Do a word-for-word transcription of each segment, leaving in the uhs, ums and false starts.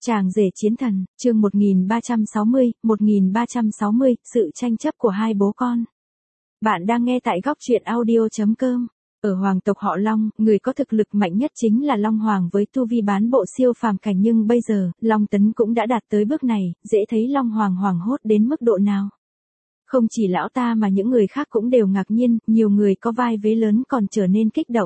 Chàng rể chiến thần, chương một nghìn ba trăm sáu mươi, một nghìn ba trăm sáu mươi, sự tranh chấp của hai bố con. Bạn đang nghe tại góc truyện audio chấm com. Ở hoàng tộc họ Long, người có thực lực mạnh nhất chính là Long Hoàng với tu vi bán bộ siêu phàm cảnh, nhưng bây giờ, Long Tấn cũng đã đạt tới bước này, dễ thấy Long Hoàng hoảng hốt đến mức độ nào. Không chỉ lão ta mà những người khác cũng đều ngạc nhiên, nhiều người có vai vế lớn còn trở nên kích động.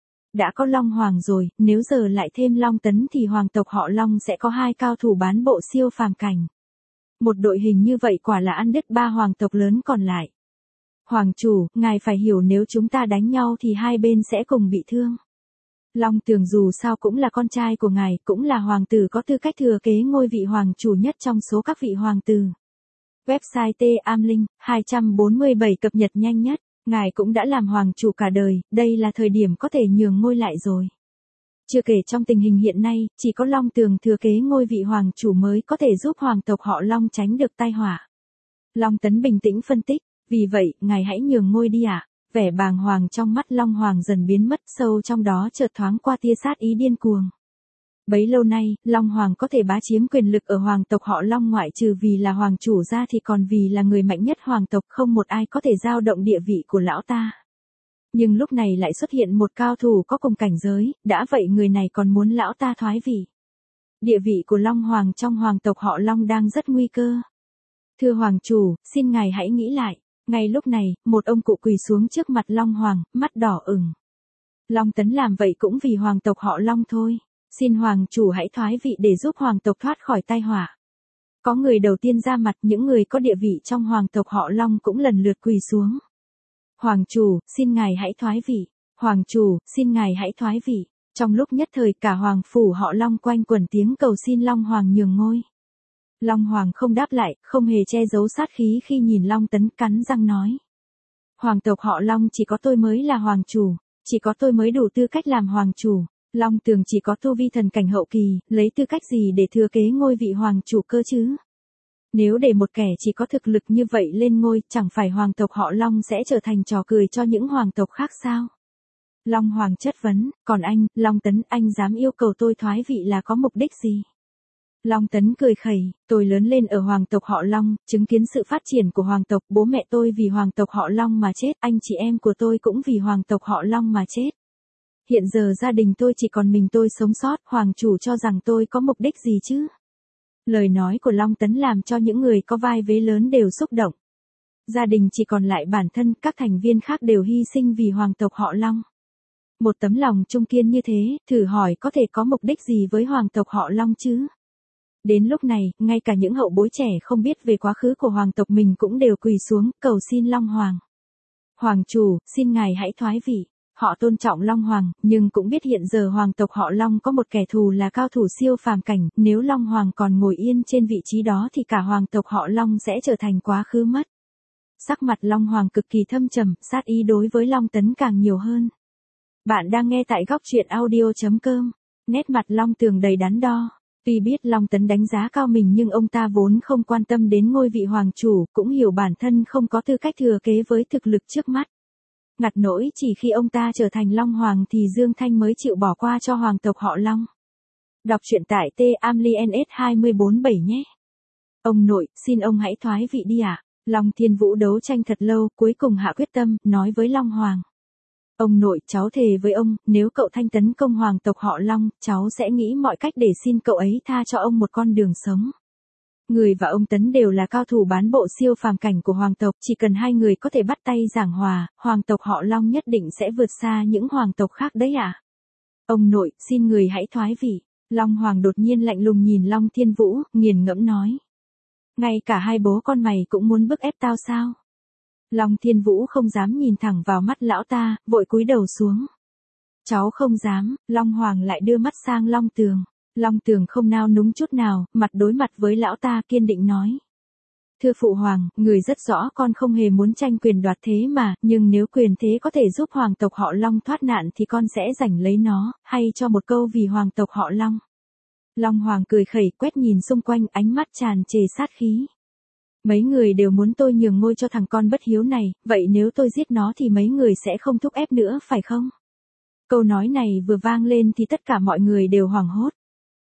Đã có Long Hoàng rồi, nếu giờ lại thêm Long Tấn thì hoàng tộc họ Long sẽ có hai cao thủ bán bộ siêu phàm cảnh. Một đội hình như vậy quả là ăn đứt ba hoàng tộc lớn còn lại. Hoàng chủ, ngài phải hiểu nếu chúng ta đánh nhau thì hai bên sẽ cùng bị thương. Long Tường dù sao cũng là con trai của ngài, cũng là hoàng tử có tư cách thừa kế ngôi vị hoàng chủ nhất trong số các vị hoàng tử. Website T Am Linh, hai trăm bốn mươi bảy cập nhật nhanh nhất. Ngài cũng đã làm hoàng chủ cả đời, đây là thời điểm có thể nhường ngôi lại rồi. Chưa kể trong tình hình hiện nay, chỉ có Long Tường thừa kế ngôi vị hoàng chủ mới có thể giúp hoàng tộc họ Long tránh được tai họa. Long Tấn bình tĩnh phân tích, vì vậy, ngài hãy nhường ngôi đi ạ. À? Vẻ bàng hoàng trong mắt Long Hoàng dần biến mất, sâu trong đó chợt thoáng qua tia sát ý điên cuồng. Bấy lâu nay, Long Hoàng có thể bá chiếm quyền lực ở hoàng tộc họ Long, ngoại trừ vì là hoàng chủ ra thì còn vì là người mạnh nhất hoàng tộc, không một ai có thể dao động địa vị của lão ta. Nhưng lúc này lại xuất hiện một cao thủ có cùng cảnh giới, đã vậy người này còn muốn lão ta thoái vị. Địa vị của Long Hoàng trong hoàng tộc họ Long đang rất nguy cơ. Thưa hoàng chủ, xin ngài hãy nghĩ lại. Ngay lúc này, một ông cụ quỳ xuống trước mặt Long Hoàng, mắt đỏ ửng. Long Tấn làm vậy cũng vì hoàng tộc họ Long thôi. Xin hoàng chủ hãy thoái vị để giúp hoàng tộc thoát khỏi tai họa. Có người đầu tiên ra mặt, những người có địa vị trong hoàng tộc họ Long cũng lần lượt quỳ xuống. Hoàng chủ, xin ngài hãy thoái vị. Hoàng chủ, xin ngài hãy thoái vị. Trong lúc nhất thời cả hoàng phủ họ Long quanh quẩn tiếng cầu xin Long Hoàng nhường ngôi. Long Hoàng không đáp lại, không hề che giấu sát khí khi nhìn Long Tấn, cắn răng nói. Hoàng tộc họ Long chỉ có tôi mới là hoàng chủ, chỉ có tôi mới đủ tư cách làm hoàng chủ. Long Tường chỉ có tu vi thần cảnh hậu kỳ, lấy tư cách gì để thừa kế ngôi vị hoàng chủ cơ chứ? Nếu để một kẻ chỉ có thực lực như vậy lên ngôi, chẳng phải hoàng tộc họ Long sẽ trở thành trò cười cho những hoàng tộc khác sao? Long Hoàng chất vấn, còn anh, Long Tấn, anh dám yêu cầu tôi thoái vị là có mục đích gì? Long Tấn cười khẩy, tôi lớn lên ở hoàng tộc họ Long, chứng kiến sự phát triển của hoàng tộc, bố mẹ tôi vì hoàng tộc họ Long mà chết, anh chị em của tôi cũng vì hoàng tộc họ Long mà chết. Hiện giờ gia đình tôi chỉ còn mình tôi sống sót, hoàng chủ cho rằng tôi có mục đích gì chứ? Lời nói của Long Tấn làm cho những người có vai vế lớn đều xúc động. Gia đình chỉ còn lại bản thân, các thành viên khác đều hy sinh vì hoàng tộc họ Long. Một tấm lòng trung kiên như thế, thử hỏi có thể có mục đích gì với hoàng tộc họ Long chứ? Đến lúc này, ngay cả những hậu bối trẻ không biết về quá khứ của hoàng tộc mình cũng đều quỳ xuống, cầu xin Long Hoàng. Hoàng chủ, xin ngài hãy thoái vị. Họ tôn trọng Long Hoàng, nhưng cũng biết hiện giờ hoàng tộc họ Long có một kẻ thù là cao thủ siêu phàm cảnh, nếu Long Hoàng còn ngồi yên trên vị trí đó thì cả hoàng tộc họ Long sẽ trở thành quá khứ mất. Sắc mặt Long Hoàng cực kỳ thâm trầm, sát ý đối với Long Tấn càng nhiều hơn. Bạn đang nghe tại góc truyện audio chấm com. Nét mặt Long Tường đầy đắn đo. Tuy biết Long Tấn đánh giá cao mình nhưng ông ta vốn không quan tâm đến ngôi vị hoàng chủ, cũng hiểu bản thân không có tư cách thừa kế với thực lực trước mắt. Ngặt nỗi chỉ khi ông ta trở thành Long Hoàng thì Dương Thanh mới chịu bỏ qua cho hoàng tộc họ Long. Đọc truyện tại T Am Li N S hai bốn bảy nhé. Ông nội, xin ông hãy thoái vị đi ạ. À? Long Thiên Vũ đấu tranh thật lâu, cuối cùng hạ quyết tâm, nói với Long Hoàng. Ông nội, cháu thề với ông, nếu cậu Thanh tấn công hoàng tộc họ Long, cháu sẽ nghĩ mọi cách để xin cậu ấy tha cho ông một con đường sống. Người và ông Tấn đều là cao thủ bán bộ siêu phàm cảnh của hoàng tộc, chỉ cần hai người có thể bắt tay giảng hòa, hoàng tộc họ Long nhất định sẽ vượt xa những hoàng tộc khác đấy ạ. À? Ông nội, xin người hãy thoái vị. Long Hoàng đột nhiên lạnh lùng nhìn Long Thiên Vũ, nghiền ngẫm nói. Ngay cả hai bố con mày cũng muốn bức ép tao sao? Long Thiên Vũ không dám nhìn thẳng vào mắt lão ta, vội cúi đầu xuống. Cháu không dám, Long Hoàng lại đưa mắt sang Long Tường. Long Tường không nao núng chút nào, mặt đối mặt với lão ta kiên định nói. Thưa phụ hoàng, người rất rõ con không hề muốn tranh quyền đoạt thế mà, nhưng nếu quyền thế có thể giúp hoàng tộc họ Long thoát nạn thì con sẽ giành lấy nó, hay cho một câu vì hoàng tộc họ Long. Long Hoàng cười khẩy, quét nhìn xung quanh, ánh mắt tràn trề sát khí. Mấy người đều muốn tôi nhường ngôi cho thằng con bất hiếu này, vậy nếu tôi giết nó thì mấy người sẽ không thúc ép nữa phải không? Câu nói này vừa vang lên thì tất cả mọi người đều hoảng hốt.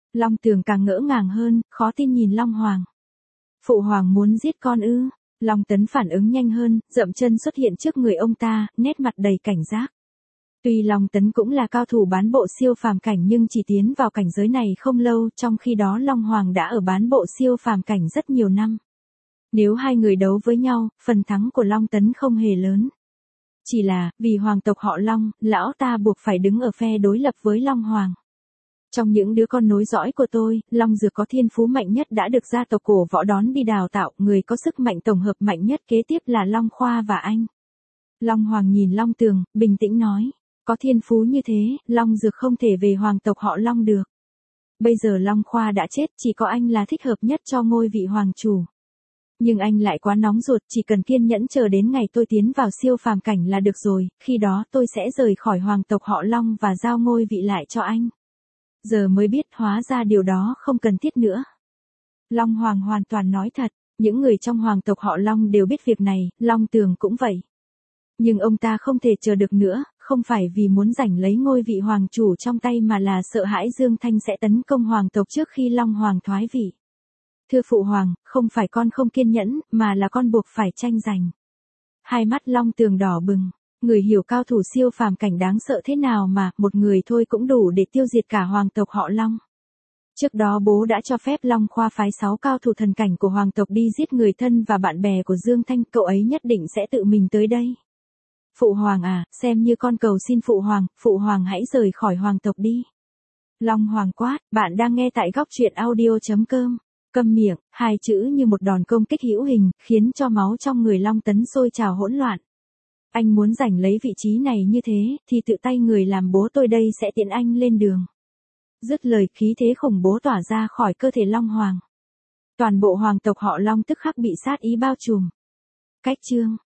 Long Tường càng ngỡ ngàng hơn, khó tin nhìn Long Hoàng. Phụ hoàng muốn giết con ư? Long Tấn phản ứng nhanh hơn, dậm chân xuất hiện trước người ông ta, nét mặt đầy cảnh giác. Tuy Long Tấn cũng là cao thủ bán bộ siêu phàm cảnh nhưng chỉ tiến vào cảnh giới này không lâu, trong khi đó Long Hoàng đã ở bán bộ siêu phàm cảnh rất nhiều năm. Nếu hai người đấu với nhau, phần thắng của Long Tấn không hề lớn. Chỉ là, vì hoàng tộc họ Long, lão ta buộc phải đứng ở phe đối lập với Long Hoàng. Trong những đứa con nối dõi của tôi, Long Dược có thiên phú mạnh nhất đã được gia tộc cổ võ đón đi đào tạo, người có sức mạnh tổng hợp mạnh nhất kế tiếp là Long Khoa và anh. Long Hoàng nhìn Long Tường, bình tĩnh nói, có thiên phú như thế, Long Dược không thể về hoàng tộc họ Long được. Bây giờ Long Khoa đã chết, chỉ có anh là thích hợp nhất cho ngôi vị hoàng chủ. Nhưng anh lại quá nóng ruột, chỉ cần kiên nhẫn chờ đến ngày tôi tiến vào siêu phàm cảnh là được rồi, khi đó tôi sẽ rời khỏi hoàng tộc họ Long và giao ngôi vị lại cho anh. Giờ mới biết hóa ra điều đó không cần thiết nữa. Long Hoàng hoàn toàn nói thật, những người trong hoàng tộc họ Long đều biết việc này, Long Tường cũng vậy. Nhưng ông ta không thể chờ được nữa, không phải vì muốn giành lấy ngôi vị hoàng chủ trong tay mà là sợ hãi Dương Thanh sẽ tấn công hoàng tộc trước khi Long Hoàng thoái vị. Thưa phụ hoàng, không phải con không kiên nhẫn, mà là con buộc phải tranh giành. Hai mắt Long Tường đỏ bừng, người hiểu cao thủ siêu phàm cảnh đáng sợ thế nào mà, một người thôi cũng đủ để tiêu diệt cả hoàng tộc họ Long. Trước đó bố đã cho phép Long Khoa phái sáu cao thủ thần cảnh của hoàng tộc đi giết người thân và bạn bè của Dương Thanh, cậu ấy nhất định sẽ tự mình tới đây. Phụ hoàng à, xem như con cầu xin phụ hoàng, phụ hoàng hãy rời khỏi hoàng tộc đi. Long Hoàng quát, bạn đang nghe tại góc truyện audio chấm com. Câm miệng, hai chữ như một đòn công kích hữu hình, khiến cho máu trong người Long Tấn sôi trào hỗn loạn. Anh muốn giành lấy vị trí này như thế, thì tự tay người làm bố tôi đây sẽ tiễn anh lên đường. Dứt lời, khí thế khủng bố tỏa ra khỏi cơ thể Long Hoàng. Toàn bộ hoàng tộc họ Long tức khắc bị sát ý bao trùm. Cách chương